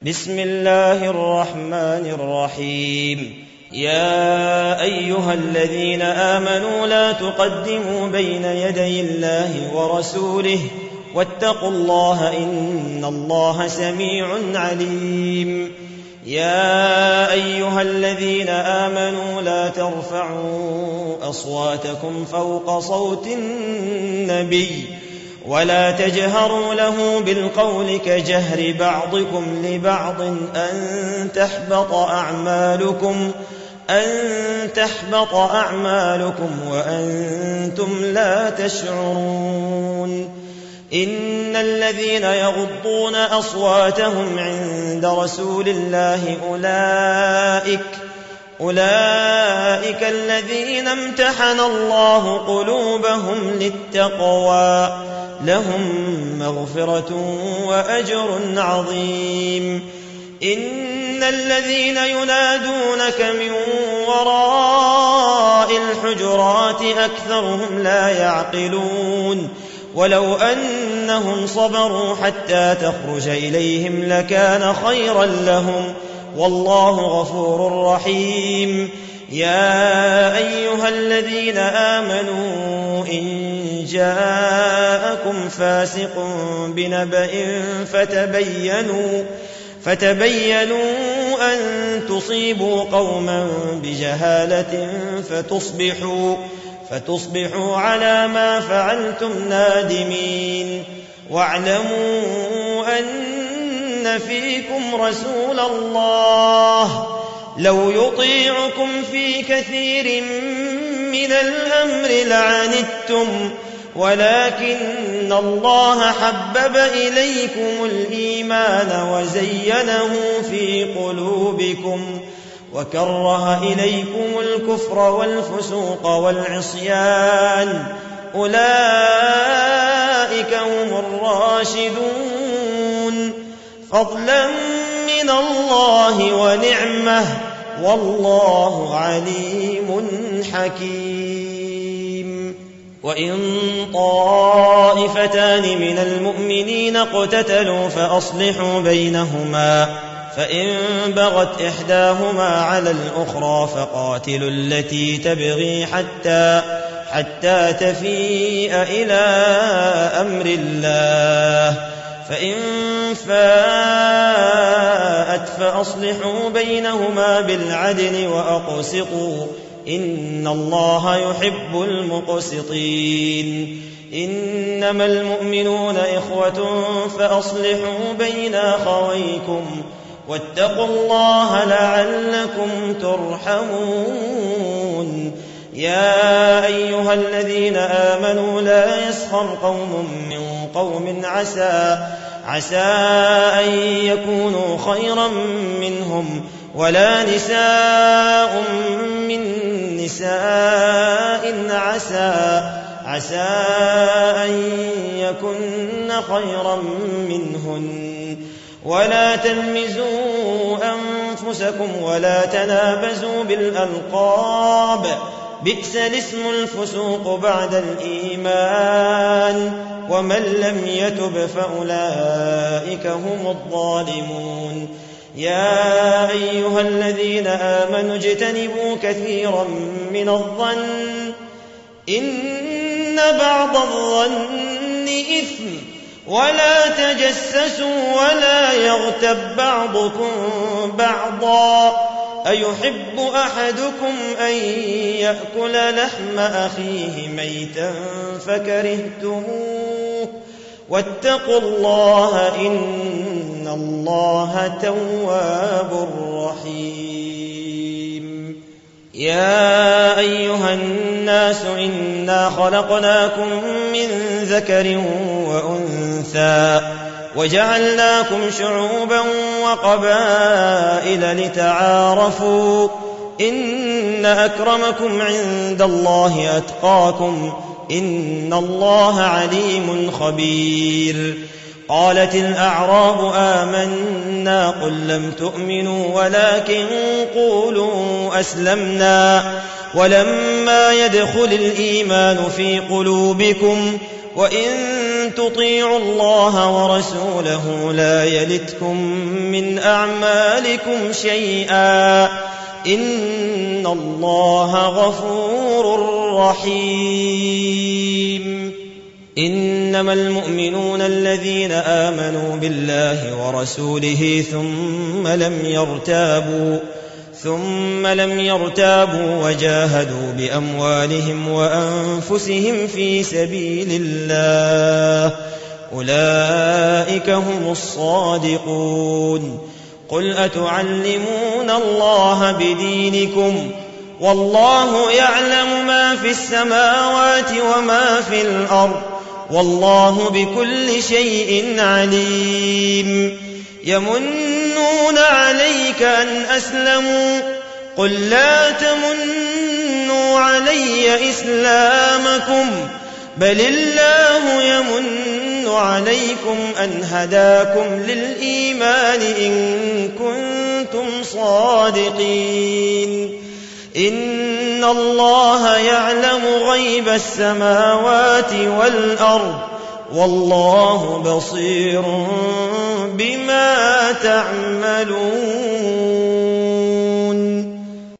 بسم الله الرحمن الرحيم. يا أيها الذين آمنوا لا تقدموا بين يدي الله ورسوله واتقوا الله إن الله سميع عليم. يا أيها الذين آمنوا لا ترفعوا أصواتكم فوق صوت النبي ولا تجهروا له بالقول كجهر بعضكم لبعض أن تحبط أعمالكم وأنتم لا تشعرون. إن الذين يغضون أصواتهم عند رسول الله أولئك الذين امتحن الله قلوبهم للتقوى لهم مغفرة وأجر عظيم. إن الذين ينادونك من وراء الحجرات أكثرهم لا يعقلون. ولو أنهم صبروا حتى تخرج إليهم لكان خيرا لهم والله غفور رحيم. يا أيها الذين آمنوا إن جاءكم فاسق بنبأ فتبينوا أن تصيبوا قوما بجهالة فتصبحوا على ما فعلتم نادمين. واعلموا أن فيكم رسول الله لو يطيعكم في كثير من الأمر لعنتم ولكن الله حبب إليكم الإيمان وزينه في قلوبكم وكره إليكم الكفر والفسوق والعصيان أولئك هم الراشدون فضلا من الله ونعمه والله عليم حكيم. وإن طائفتان من المؤمنين اقتتلوا فأصلحوا بينهما فإن بغت إحداهما على الأخرى فقاتلوا التي تبغي حتى تفيء إلى أمر الله فإن فاءت فأصلحوا بينهما بالعدل وأقسطوا إن الله يحب المقسطين. إنما المؤمنون إخوة فأصلحوا بين أخويكم واتقوا الله لعلكم ترحمون. يا أيها الذين آمنوا لا يسخر قوم من قوم عسى أن يكونوا خيرا منهم ولا نساء من نساء عسى أن يكن خيرا منهن. ولا تلمزوا أنفسكم ولا تنابزوا بالألقاب بئس الاسم الفسوق بعد الإيمان ومن لم يتب فأولئك هم الظالمون. يا أيها الذين آمنوا اجتنبوا كثيرا من الظن إن بعض الظن إثم ولا تجسسوا ولا يغتب بعضكم بعضا أيحب أحدكم أن يأكل لحم أخيه ميتا فكرهتموه واتقوا الله إن الله تواب رحيم. يا أيها الناس إنا خلقناكم من ذكر وأنثى وجعلناكم شعوبا وقبائل لتعارفوا إن أكرمكم عند الله أتقاكم إن الله عليم خبير. قالت الأعراب آمنا قل لم تؤمنوا ولكن قولوا أسلمنا ولما يدخل الإيمان في قلوبكم وإن تطيعوا الله ورسوله لا يلتكم من أعمالكم شيئا إن الله غفور رحيم. إنما المؤمنون الذين آمنوا بالله ورسوله ثم لم يرتابوا وجاهدوا بأموالهم وأنفسهم في سبيل الله أولئك هم الصادقون. قل أتعلمون الله بدينكم والله يعلم ما في السماوات وما في الأرض والله بكل شيء عليم. يمنون عليك أن أسلموا قل لا تمنوا علي إسلامكم بل الله يمن عليكم أن هداكم للإيمان إن كنتم صادقين. إن الله يعلم غيب السماوات والأرض والله بصير بما تعملون.